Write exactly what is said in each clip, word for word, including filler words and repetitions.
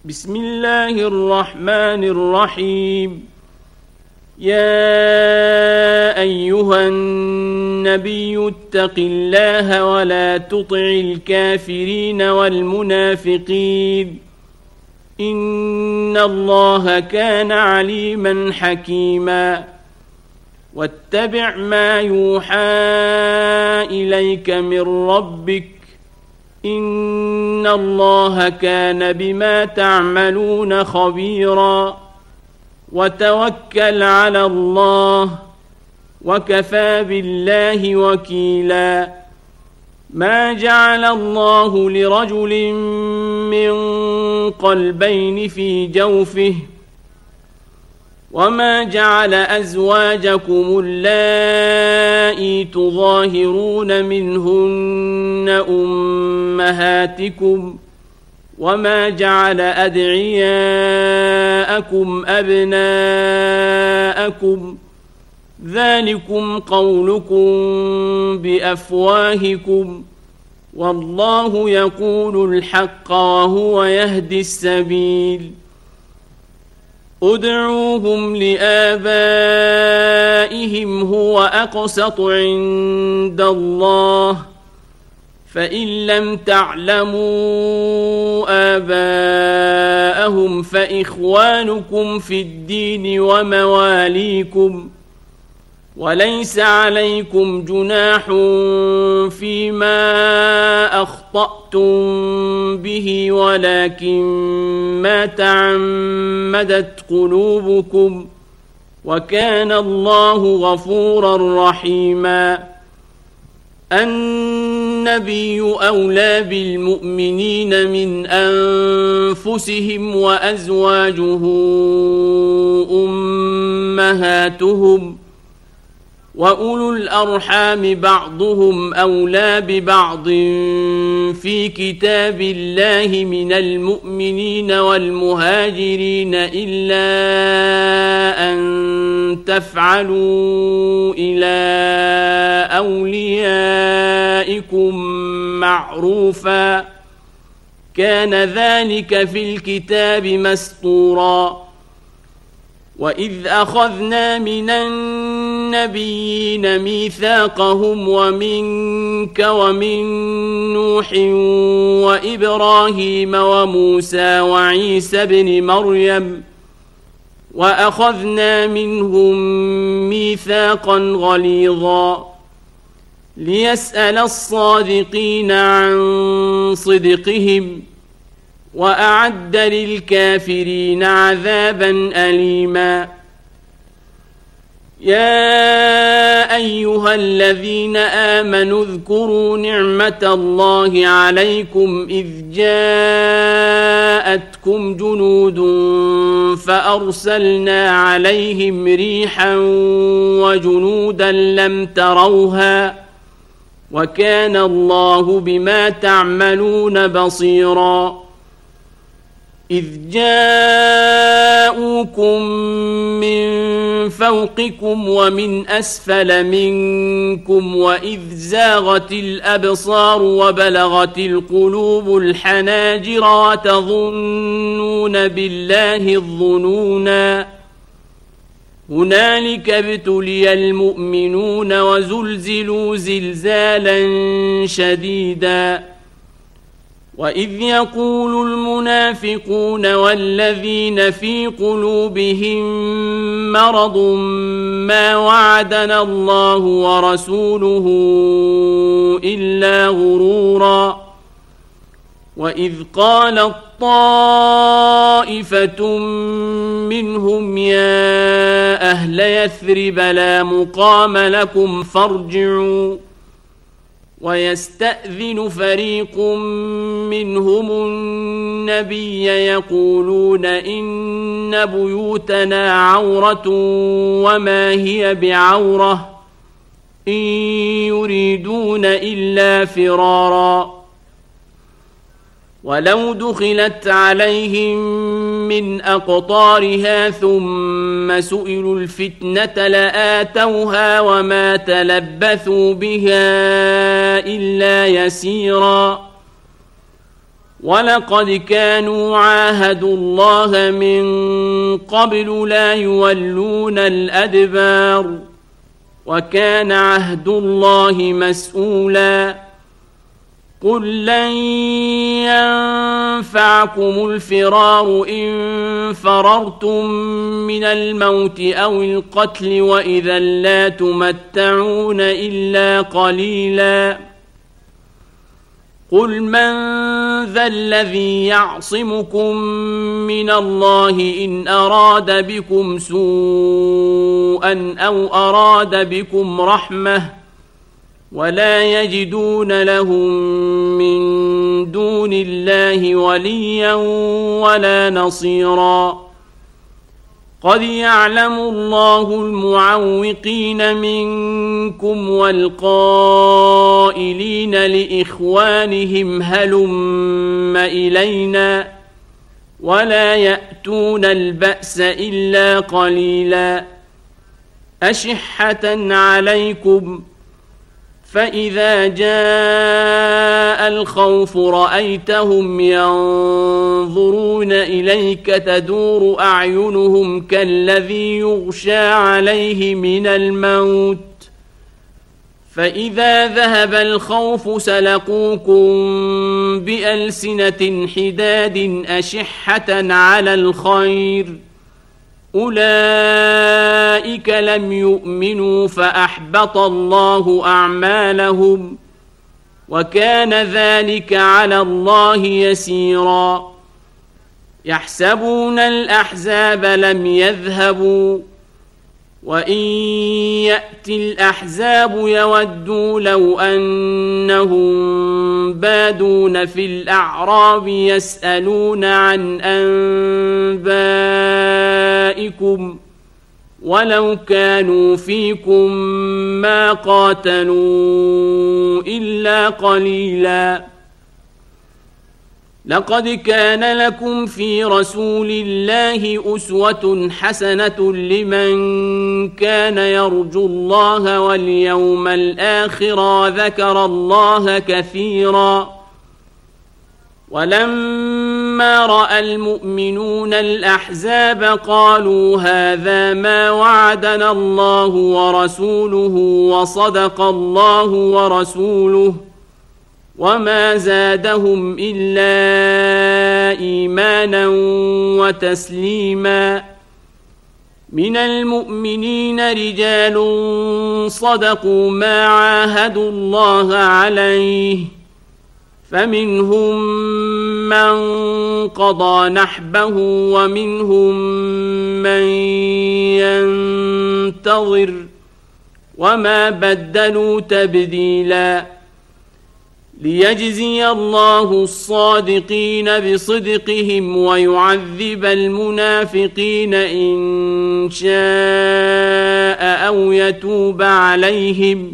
بسم الله الرحمن الرحيم. يا أيها النبي اتق الله ولا تطع الكافرين والمنافقين إن الله كان عليما حكيما. واتبع ما يوحى إليك من ربك إن الله كان بما تعملون خبيرا. وتوكل على الله وكفى بالله وكيلا. ما جعل الله لرجل من قلبين في جوفه وما جعل أزواجكم اللائي تظاهرون منهن أمهاتكم وما جعل أدعياءكم أبناءكم ذلكم قولكم بأفواهكم والله يقول الحق وهو يهدي السبيل. ادعوهم لآبائهم هو أقسط عند الله فإن لم تعلموا آباءهم فإخوانكم في الدين ومواليكم وليس عليكم جناح فيما أخطأتم به ولكن ما تعمدت قلوبكم وكان الله غفورا رحيما. النبي أولى بالمؤمنين من أنفسهم وأزواجه أمهاتهم وأولو الأرحام بعضهم أولى ببعض في كتاب الله من المؤمنين والمهاجرين إلا أن تفعلوا إلى أوليائكم معروفا كان ذلك في الكتاب مسطورا. وإذ أخذنا من النبيين ميثاقهم ومنك ومن نوح وإبراهيم وموسى وعيسى بن مريم وأخذنا منهم ميثاقا غليظا ليسأل الصادقين عن صدقهم وأعد للكافرين عذابا أليما. يا أيها الذين آمنوا اذكروا نعمة الله عليكم إذ جاءتكم جنود فأرسلنا عليهم ريحا وجنودا لم تروها وكان الله بما تعملون بصيرا. إذ جاءوكم من فوقكم ومن أسفل منكم وإذ زاغت الأبصار وبلغت القلوب الحناجر وتظنون بالله الظنونا هنالك ابتلي المؤمنون وزلزلوا زلزالا شديدا. وإذ يقول المنافقون والذين في قلوبهم مرض ما وعدنا الله ورسوله إلا غرورا. وإذ قالت طائفة منهم يا أهل يثرب لا مقام لكم فارجعوا ويستأذن فريق منهم النبي يقولون إن بيوتنا عورة وما هي بعورة إن يريدون إلا فرارا. ولو دخلت عليهم من أقطارها ثم سئلوا الفتنة لآتوها وما تلبثوا بها إلا يسيرا. ولقد كانوا عاهدوا الله من قبل لا يولون الأدبار وكان عهد الله مسؤولا قل لن ينفعكم الفرار إن فررتم من الموت أو القتل وإذا لا تمتعون إلا قليلا قل من ذا الذي يعصمكم من الله إن أراد بكم سوءا أو أراد بكم رحمة ولا يجدون لهم من دون الله وليا ولا نصيرا قد يعلم الله المعوقين منكم والقائلين لإخوانهم هلم إلينا ولا يأتون البأس إلا قليلا أشحة عليكم فإذا جاء الخوف رأيتهم ينظرون إليك تدور أعينهم كالذي يغشى عليه من الموت فإذا ذهب الخوف سلقوكم بألسنة حداد أشحة على الخير أولئك لم يؤمنوا فأحبط الله أعمالهم وكان ذلك على الله يسيرا يحسبون الأحزاب لم يذهبوا وإن يأتي الأحزاب يودوا لو أنهم بادون في الأعراب يسألون عن أنبائكم ولو كانوا فيكم ما قاتلوا إلا قليلا لقد كان لكم في رسول الله أسوة حسنة لمن كان يرجو الله واليوم الآخر وذكر الله كثيرا ولما رأى المؤمنون الأحزاب قالوا هذا ما وعدنا الله ورسوله وصدق الله ورسوله وما زادهم إلا إيمانا وتسليما من المؤمنين رجال صدقوا ما عاهدوا الله عليه فمنهم من قضى نحبه ومنهم من ينتظر وما بدلوا تبديلا ليجزي الله الصادقين بصدقهم ويعذب المنافقين إن شاء أو يتوب عليهم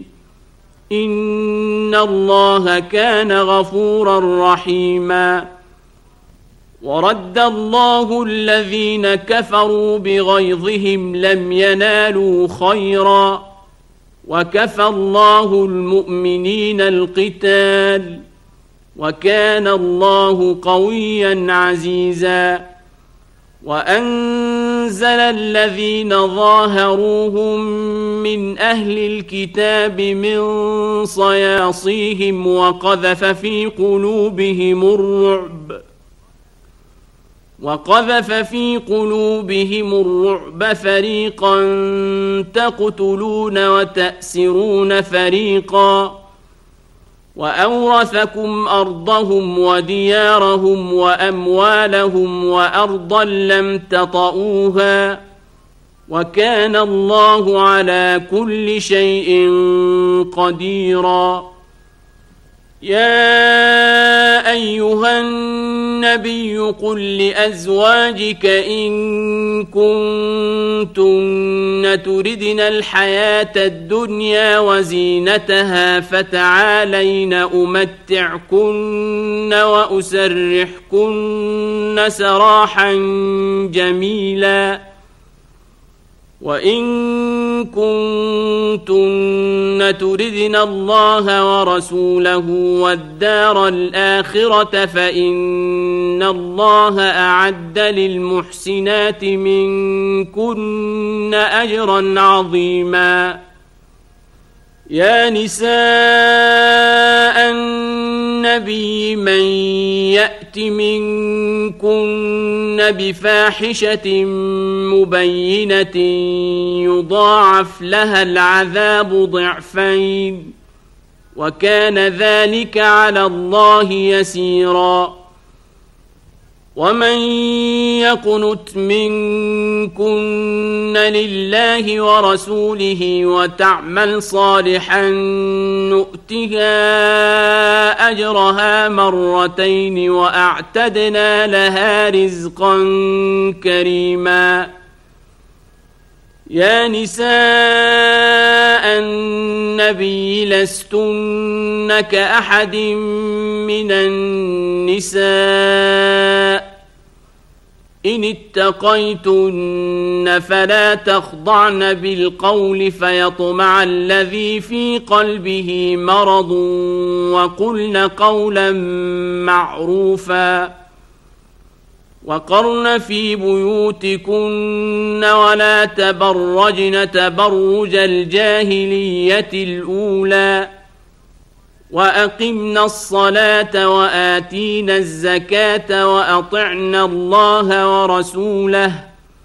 إن الله كان غفورا رحيما ورد الله الذين كفروا بغيظهم لم ينالوا خيرا وكفى الله المؤمنين القتال وكان الله قويا عزيزا وأنزل الذين ظاهروهم من أهل الكتاب من صياصيهم وقذف في قلوبهم الرعب وقذف في قلوبهم الرعب فريقا تقتلون وتأسرون فريقا وأورثكم أرضهم وديارهم وأموالهم وأرضا لم تطئوها وكان الله على كل شيء قديرا يا أيها النبي قل لأزواجك إن كنتن تردن الحياة الدنيا وزينتها فتعالين أمتعكن وأسرحكن سراحا جميلا وإن كنتن تردن الله ورسوله والدار الآخرة فإن الله أعد للمحسنات منكن أجرا عظيما. يا نساء النبي من يأت منكن بفاحشة مبينة يضاعف لها العذاب ضعفين وكان ذلك على الله يسيرا. ومن يقنت منكن لله ورسوله وتعمل صالحا نؤتها أجرها مرتين وأعتدنا لها رزقا كريما. يا نساء النبي لستن كأحد من النساء إن اتقيتن فلا تخضعن بالقول فيطمع الذي في قلبه مرض وقلن قولا معروفا. وقرن في بيوتكن ولا تبرجن تبرج الجاهلية الأولى وأقمنا الصلاة وآتينا الزكاة وأطعنا الله ورسوله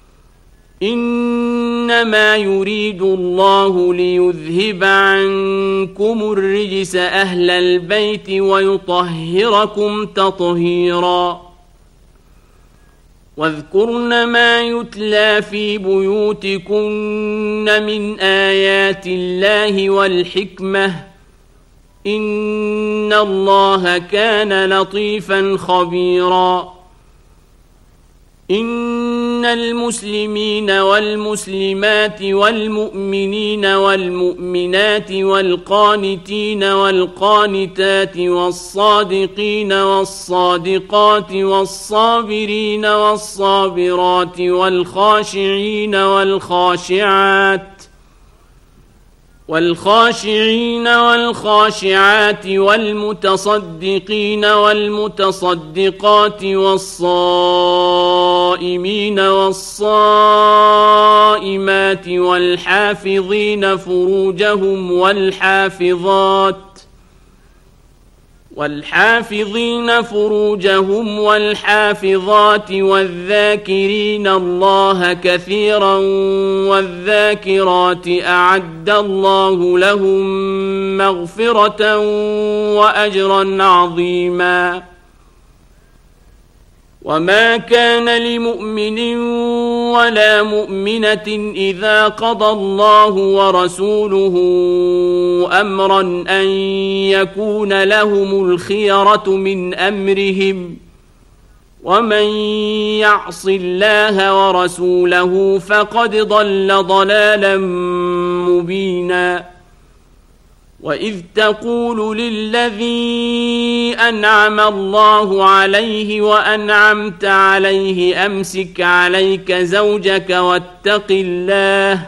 إنما يريد الله ليذهب عنكم الرجس أهل البيت ويطهركم تطهيرا. واذكرن ما يتلى في بيوتكن من آيات الله والحكمة إن الله كان لطيفا خبيرا. إن المسلمين والمسلمات والمؤمنين والمؤمنات والقانتين والقانتات والصادقين والصادقات والصابرين والصابرات والخاشعين والخاشعات والخاشعين والخاشعات والمتصدقين والمتصدقات والصائمين والصائمات والحافظين فروجهم والحافظات والحافظين فروجهم والحافظات والذاكرين الله كثيرا والذاكرات أعد الله لهم مغفرة وأجرا عظيما. وما كان لمؤمن ولا مؤمنة إذا قضى الله ورسوله أمرا أن يكون لهم الخيرة من أمرهم ومن يعص الله ورسوله فقد ضل ضلالا مبينا. وإذ تقول للذي أنعم الله عليه وأنعمت عليه أمسك عليك زوجك واتق الله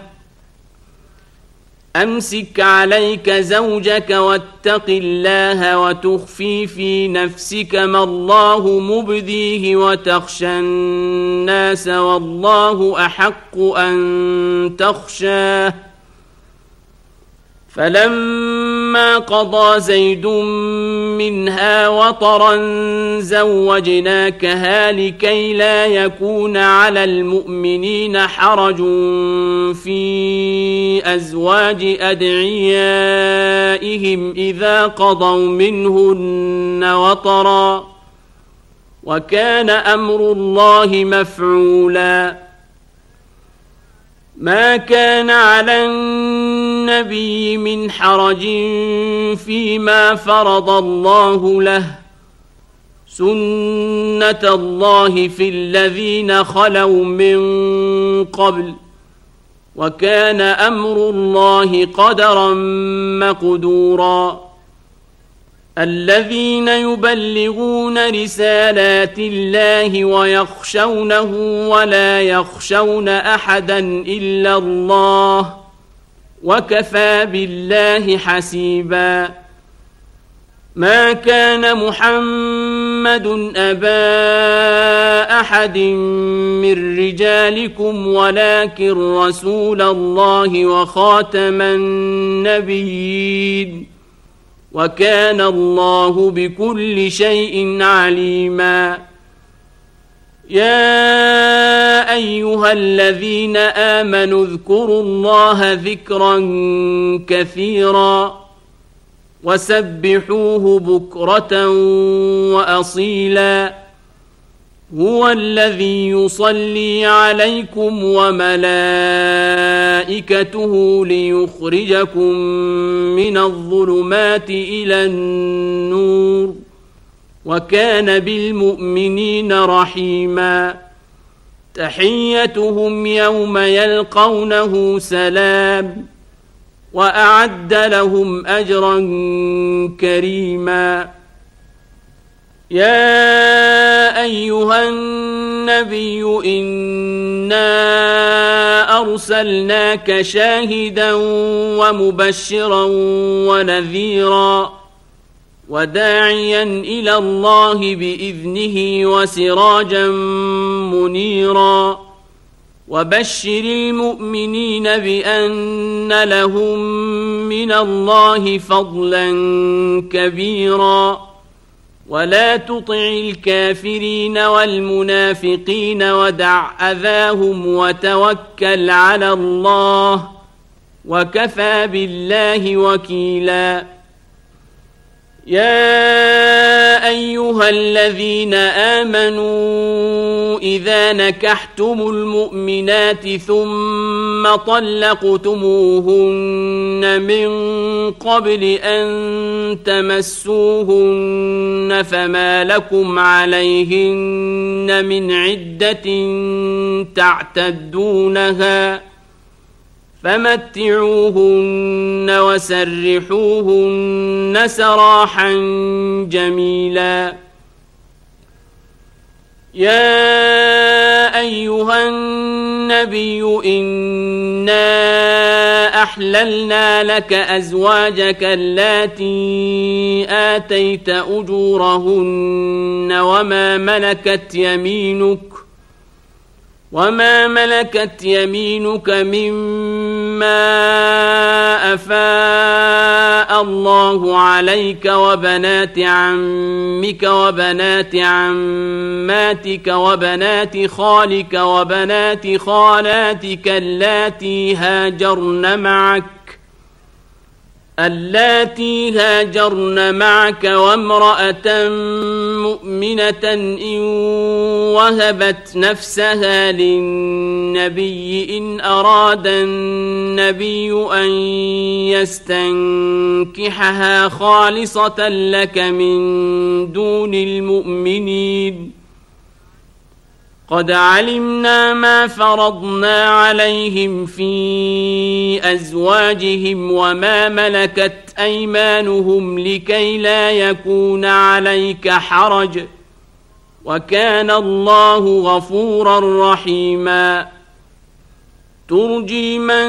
أمسك عليك زوجك واتق الله وتخفي في نفسك ما الله مبديه وتخشى الناس والله أحق أن تخشاه. فلما قضى زيد منها وطرا زوجناكها لكي لا يكون على المؤمنين حرج في أزواج أدعيائهم إذا قضوا منهن وطرا وكان أمر الله مفعولا. ما كان على النبي من حرج فيما فرض الله له سنة الله في الذين خلوا من قبل وكان أمر الله قدرا مقدورا. الذين يبلغون رسالات الله ويخشونه ولا يخشون أحدا إلا الله وكفى بالله حسيبا ما كان محمد أبا أحد من رجالكم ولكن رسول الله وخاتم النبيين وكان الله بكل شيء عليما يا أيها الذين آمنوا اذكروا الله ذكرا كثيرا وسبحوه بكرة وأصيلا هو الذي يصلي عليكم وملائكته ليخرجكم من الظلمات إلى النور وكان بالمؤمنين رحيما تحيتهم يوم يلقونه سلام وأعد لهم أجرا كريما يا أيها النبي إنا أرسلناك شاهدا ومبشرا ونذيرا وداعيا إلى الله بإذنه وسراجا منيرا وبشر المؤمنين بأن لهم من الله فضلا كبيرا ولا تطع الكافرين والمنافقين ودع أذاهم وتوكل على الله وكفى بالله وكيلا يا أيها الذين آمنوا إذا نكحتم المؤمنات ثم طلقتموهن من قبل أن تمسوهن فما لكم عليهن من عدة تعتدونها فمتعوهن وسرحوهن سراحا جميلا يا أيها النبي إنا أحللنا لك أزواجك اللاتي آتيت أجورهن وما ملكت يمينك وما ملكت يمينك مما أفاء الله عليك وبنات عمك وبنات عماتك وبنات خالك وبنات خالاتك اللاتي هاجرن معك اللاتي هاجرن معك وامرأة مؤمنة إن وهبت نفسها للنبي إن أراد النبي أن يستنكحها خالصة لك من دون المؤمنين قد علمنا ما فرضنا عليهم في أزواجهم وما ملكت أيمانهم لكي لا يكون عليك حرج وكان الله غفورا رحيما ترجي من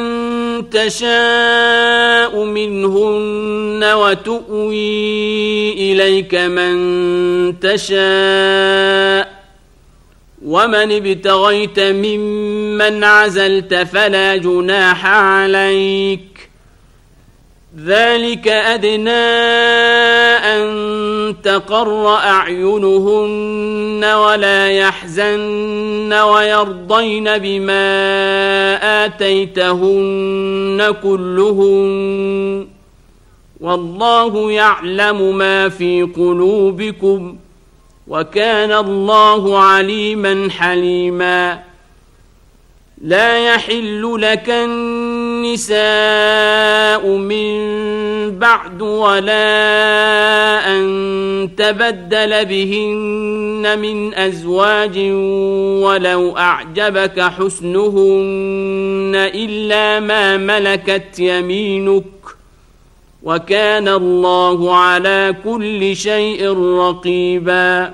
تشاء منهن وتؤوي إليك من تشاء ومن ابتغيت ممن عزلت فلا جناح عليك ذلك أدنى أن تقر أعينهن ولا يحزن ويرضين بما آتيتهن كلهن والله يعلم ما في قلوبكم وكان الله عليما حليما لا يحل لك النساء من بعد ولا أن تبدل بهن من أزواج ولو أعجبك حسنهن إلا ما ملكت يمينك وكان الله على كل شيء رقيبا.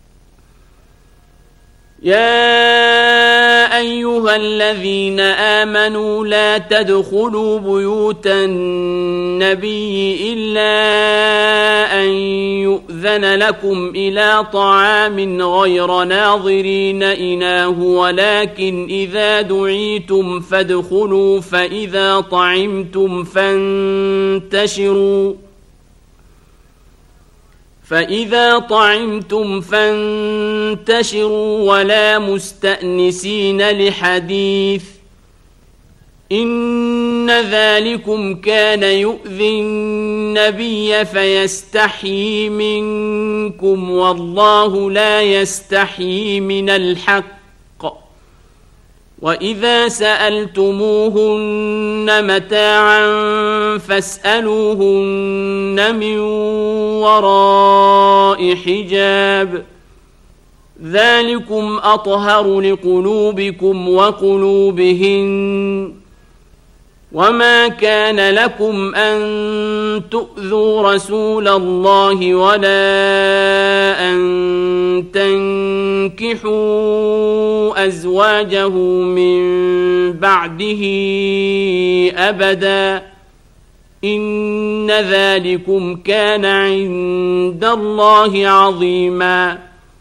يا أيها الذين آمنوا لا تدخلوا بيوت النبي إلا أن يؤذن لكم إلى طعام غير ناظرين إناه ولكن إذا دعيتم فادخلوا فإذا طعمتم فانتشروا فإذا طعمتم فانتشروا ولا مستأنسين لحديث إن ذلكم كان يؤذي النبي فيستحيي منكم والله لا يستحيي من الحق وإذا سألتموهن متاعا فاسألوهن من وراء حجاب ذلكم أطهر لقلوبكم وقلوبهن وما كان لكم أن تؤذوا رسول الله ولا أن تنكحوا أزواجه من بعده أبدا إن ذلكم كان عند الله عظيما.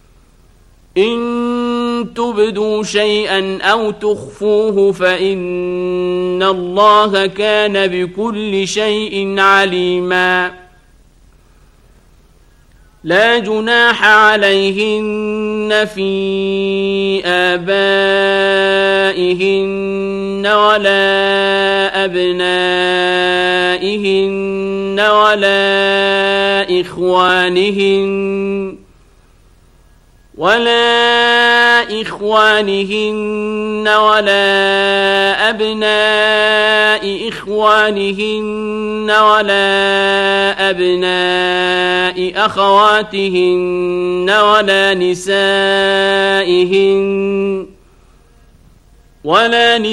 إن تبدوا شيئا أو تخفوه فإن الله كان بكل شيء عليما. لا جناح عليهن في آبائهن ولا أبنائهن ولا إخوانهن ولا إخوانهن ولا أبناء إخوانهن ولا أبناء أخواتهن ولا نسائهن ولا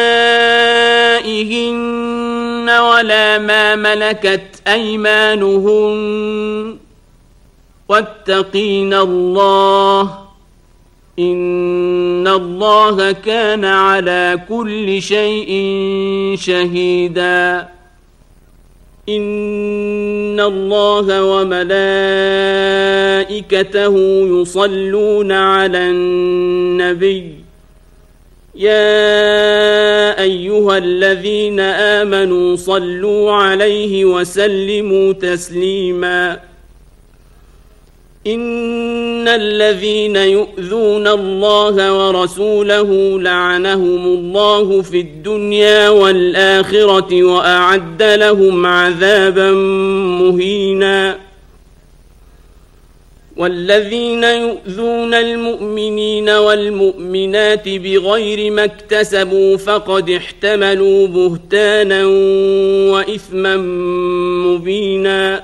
نسائهن ولا ما ملكت أيمانهن واتقين الله إن الله كان على كل شيء شهيدا. إن الله وملائكته يصلون على النبي يا أيها الذين آمنوا صلوا عليه وسلموا تسليما. إن الذين يؤذون الله ورسوله لعنهم الله في الدنيا والآخرة وأعد لهم عذابا مهينا. والذين يؤذون المؤمنين والمؤمنات بغير ما اكتسبوا فقد احتملوا بهتانا وإثما مبينا.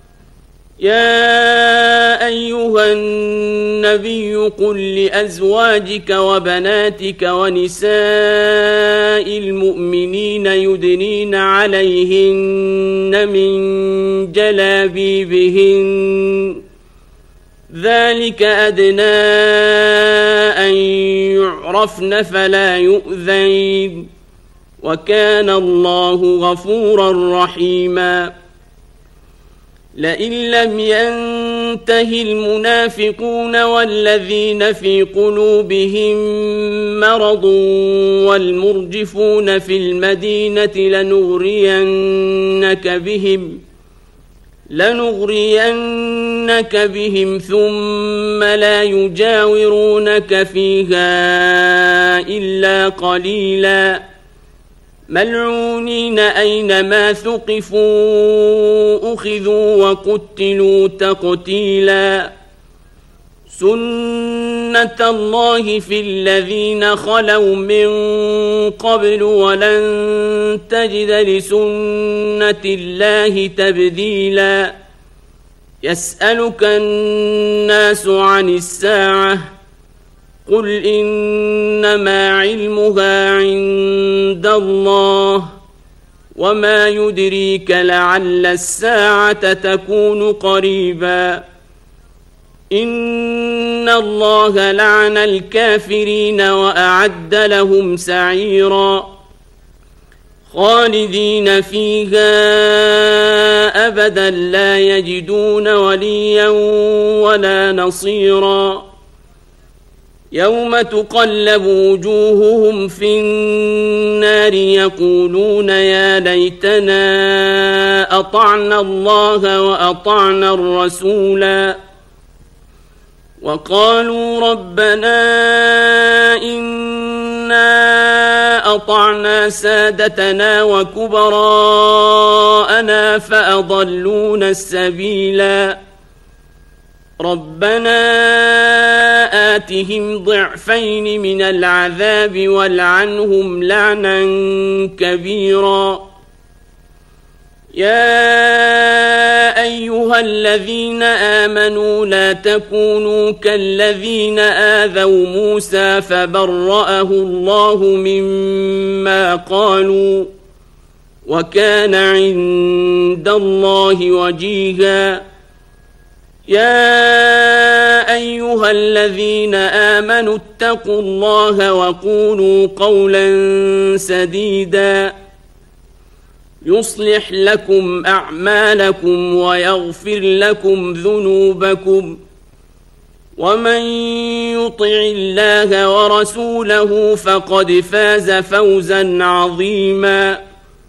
يا أيها النبي قل لأزواجك وبناتك ونساء المؤمنين يدنين عليهن من جلابيبهن ذلك أدنى أن يعرفن فلا يؤذين وكان الله غفورا رحيما. لئن لم ينته المنافقون والذين في قلوبهم مرض والمرجفون في المدينة لنغرينك بهم لنغرينك بهم ثم لا يجاورونك فيها إلا قليلا ملعونين أينما ثقفوا أخذوا وقتلوا تقتيلا. سنة الله في الذين خلوا من قبل ولن تجد لسنة الله تبديلا. يسألك الناس عن الساعة قل إنما علمها عند الله وما يدريك لعل الساعة تكون قريبا إن الله لعن الكافرين وأعد لهم سعيرا خالدين فيها أبدا لا يجدون وليا ولا نصيرا يوم تقلب وجوههم في النار يقولون يا ليتنا أطعنا الله وأطعنا الرسولا وقالوا ربنا إنا أطعنا سادتنا وكبراءنا فأضلونا السبيلا ربنا آتهم ضعفين من العذاب والعنهم لعنا كبيرا يا أيها الذين آمنوا لا تكونوا كالذين آذوا موسى فبرأه الله مما قالوا وكان عند الله وجيها يا أيها الذين آمنوا اتقوا الله وقولوا قولا سديدا يصلح لكم أعمالكم ويغفر لكم ذنوبكم ومن يطع الله ورسوله فقد فاز فوزا عظيما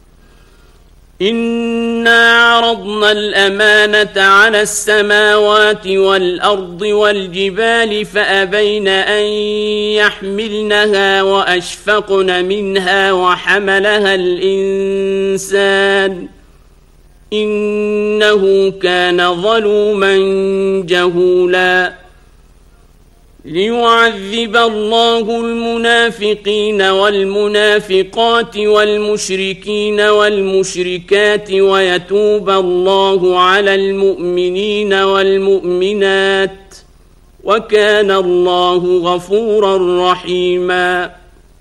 إنا عرضنا الأمانة على السماوات والأرض والجبال فأبين أن يحملنها وأشفقن منها وحملها الإنسان إنه كان ظلوما جهولا ليعذب الله المنافقين والمنافقات والمشركين والمشركات ويتوب الله على المؤمنين والمؤمنات وكان الله غفورا رحيما